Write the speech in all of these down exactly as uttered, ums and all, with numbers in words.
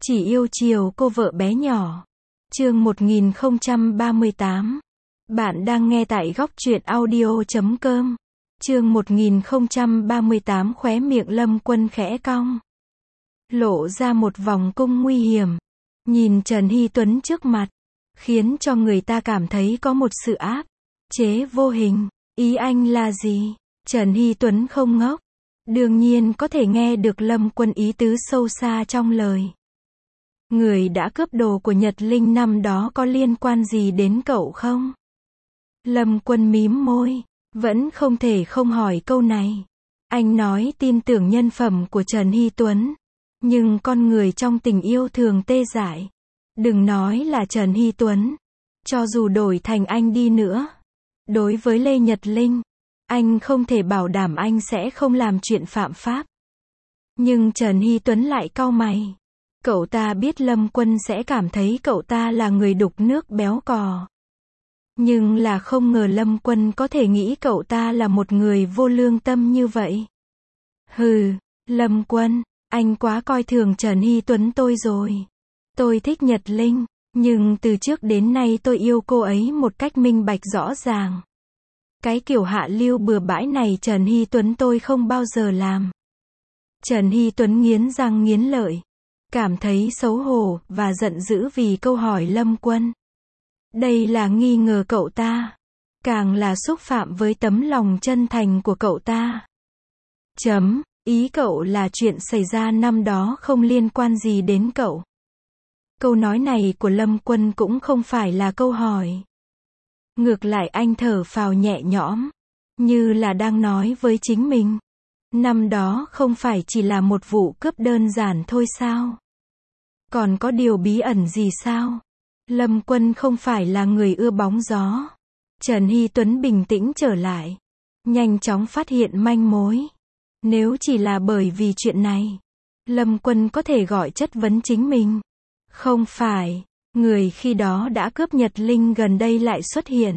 Chỉ yêu chiều cô vợ bé nhỏ. Chương một nghìn không trăm ba mươi tám. Bạn đang nghe tại góc truyện audio chấm com. Chương một nghìn không trăm ba mươi tám. Khóe miệng Lâm Quân khẽ cong, lộ ra một vòng cung nguy hiểm. Nhìn Trần Hy Tuấn trước mặt, khiến cho người ta cảm thấy có một sự áp chế vô hình. Ý anh là gì? Trần Hy Tuấn không ngốc, đương nhiên có thể nghe được Lâm Quân ý tứ sâu xa trong lời. Người đã cướp đồ của Nhật Linh năm đó có liên quan gì đến cậu không? Lâm Quân mím môi, vẫn không thể không hỏi câu này. Anh nói tin tưởng nhân phẩm của Trần Hy Tuấn, nhưng con người trong tình yêu thường tê dại. Đừng nói là Trần Hy Tuấn, cho dù đổi thành anh đi nữa, đối với Lê Nhật Linh, anh không thể bảo đảm anh sẽ không làm chuyện phạm pháp. Nhưng Trần Hy Tuấn lại cau mày. Cậu ta biết Lâm Quân sẽ cảm thấy cậu ta là người đục nước béo cò. Nhưng là không ngờ Lâm Quân có thể nghĩ cậu ta là một người vô lương tâm như vậy. Hừ, Lâm Quân, anh quá coi thường Trần Hy Tuấn tôi rồi. Tôi thích Nhật Linh, nhưng từ trước đến nay tôi yêu cô ấy một cách minh bạch rõ ràng. Cái kiểu hạ lưu bừa bãi này Trần Hy Tuấn tôi không bao giờ làm. Trần Hy Tuấn nghiến răng nghiến lợi, cảm thấy xấu hổ và giận dữ vì câu hỏi Lâm Quân. Đây là nghi ngờ cậu ta, càng là xúc phạm với tấm lòng chân thành của cậu ta. Chấm, ý cậu là chuyện xảy ra năm đó không liên quan gì đến cậu. Câu nói này của Lâm Quân cũng không phải là câu hỏi. Ngược lại anh thở phào nhẹ nhõm, như là đang nói với chính mình. Năm đó không phải chỉ là một vụ cướp đơn giản thôi sao? Còn có điều bí ẩn gì sao? Lâm Quân không phải là người ưa bóng gió. Trần Hy Tuấn bình tĩnh trở lại, nhanh chóng phát hiện manh mối. Nếu chỉ là bởi vì chuyện này, Lâm Quân có thể gọi chất vấn chính mình. Không phải, người khi đó đã cướp Nhật Linh gần đây lại xuất hiện.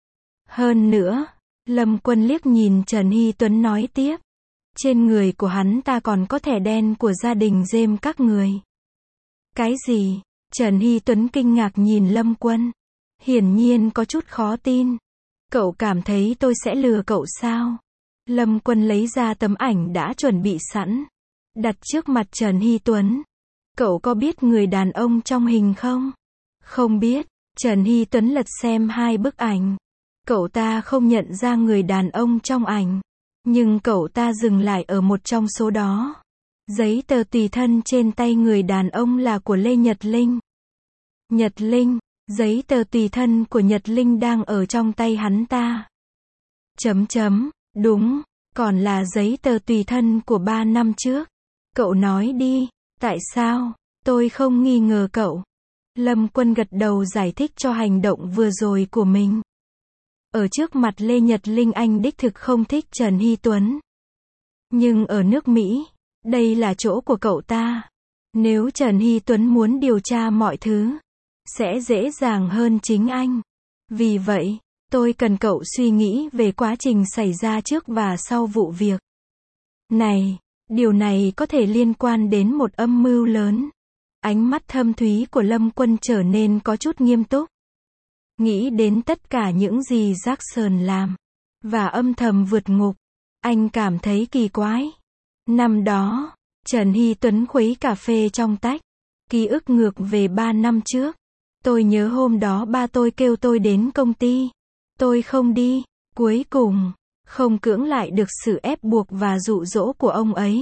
Hơn nữa, Lâm Quân liếc nhìn Trần Hy Tuấn nói tiếp. Trên người của hắn ta còn có thẻ đen của gia đình James các người. Cái gì? Trần Hy Tuấn kinh ngạc nhìn Lâm Quân, hiển nhiên có chút khó tin. Cậu cảm thấy tôi sẽ lừa cậu sao? Lâm Quân lấy ra tấm ảnh đã chuẩn bị sẵn, đặt trước mặt Trần Hy Tuấn. Cậu có biết người đàn ông trong hình không? Không biết. Trần Hy Tuấn lật xem hai bức ảnh. Cậu ta không nhận ra người đàn ông trong ảnh, nhưng cậu ta dừng lại ở một trong số đó. Giấy tờ tùy thân trên tay người đàn ông là của Lê Nhật Linh. Nhật Linh, giấy tờ tùy thân của Nhật Linh đang ở trong tay hắn ta. Chấm chấm, đúng, còn là giấy tờ tùy thân của ba năm trước. Cậu nói đi, tại sao? Tôi không nghi ngờ cậu. Lâm Quân gật đầu giải thích cho hành động vừa rồi của mình. Ở trước mặt Lê Nhật Linh anh đích thực không thích Trần Hy Tuấn. Nhưng ở nước Mỹ, đây là chỗ của cậu ta. Nếu Trần Hy Tuấn muốn điều tra mọi thứ, sẽ dễ dàng hơn chính anh. Vì vậy, tôi cần cậu suy nghĩ về quá trình xảy ra trước và sau vụ việc này. Điều này có thể liên quan đến một âm mưu lớn. Ánh mắt thâm thúy của Lâm Quân trở nên có chút nghiêm túc. Nghĩ đến tất cả những gì Jackson làm, và âm thầm vượt ngục, anh cảm thấy kỳ quái. Năm đó, Trần Hy Tuấn khuấy cà phê trong tách. Ký ức ngược về ba năm trước. Tôi nhớ hôm đó ba tôi kêu tôi đến công ty. Tôi không đi. Cuối cùng, không cưỡng lại được sự ép buộc và dụ dỗ của ông ấy.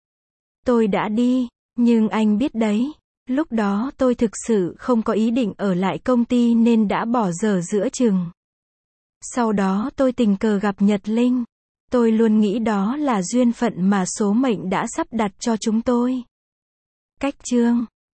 Tôi đã đi, nhưng anh biết đấy, lúc đó tôi thực sự không có ý định ở lại công ty nên đã bỏ dở giữa chừng. Sau đó tôi tình cờ gặp Nhật Linh. Tôi luôn nghĩ đó là duyên phận mà số mệnh đã sắp đặt cho chúng tôi. Cách chương